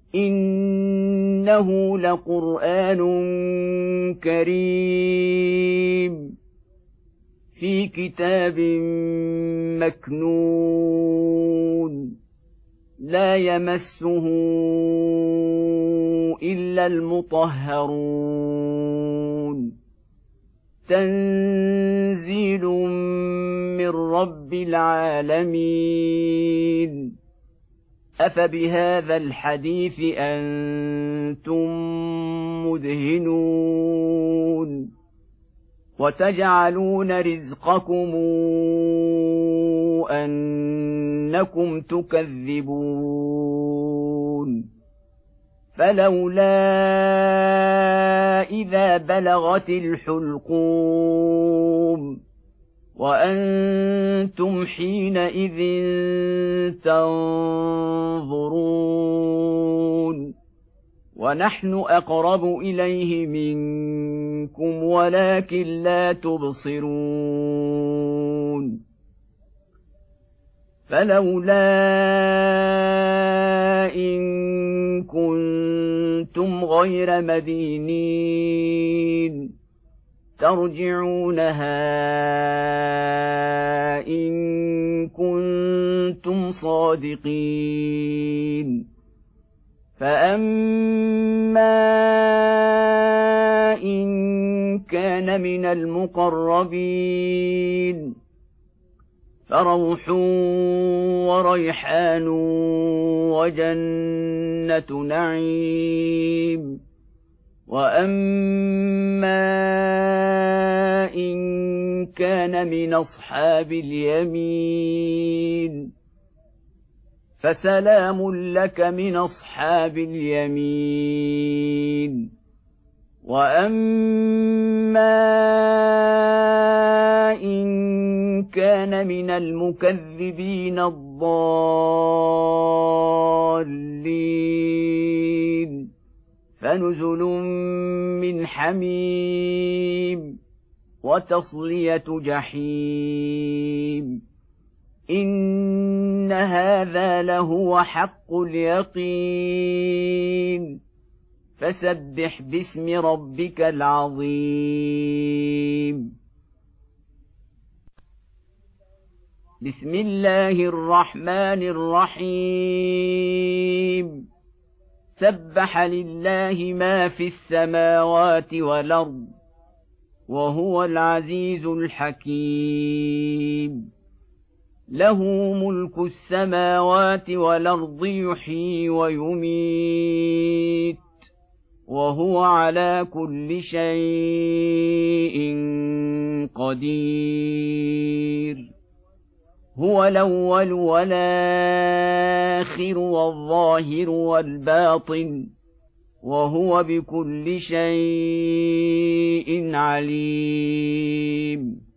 إنه لقرآن كريم في كتاب مكنون لا يمسه إلا المطهرون تنزيل من رب العالمين أفبهذا الحديث أنتم مدهنون وتجعلون رزقكم أنكم تكذبون فلولا إذا بلغت الحلقوم وأنتم حينئذ تنظرون ونحن أقرب إليه منكم ولكن لا تبصرون فلولا إن كنتم غير مدينين ترجعونها إن كنتم صادقين فأما إن كان من المقربين فروح وريحان وجنة نعيم وأما إن كان من أصحاب اليمين فسلام لك من أصحاب اليمين وأما إن كان من المكذبين الضالين فنزل من حميم وتصلية جحيم إن هذا لهو حق اليقين فسبح باسم ربك العظيم بسم الله الرحمن الرحيم سبح لله ما في السماوات والأرض وهو العزيز الحكيم له ملك السماوات والأرض يحيي ويميت وهو على كل شيء قدير هو الأول والآخر والظاهر والباطن وهو بكل شيء عليم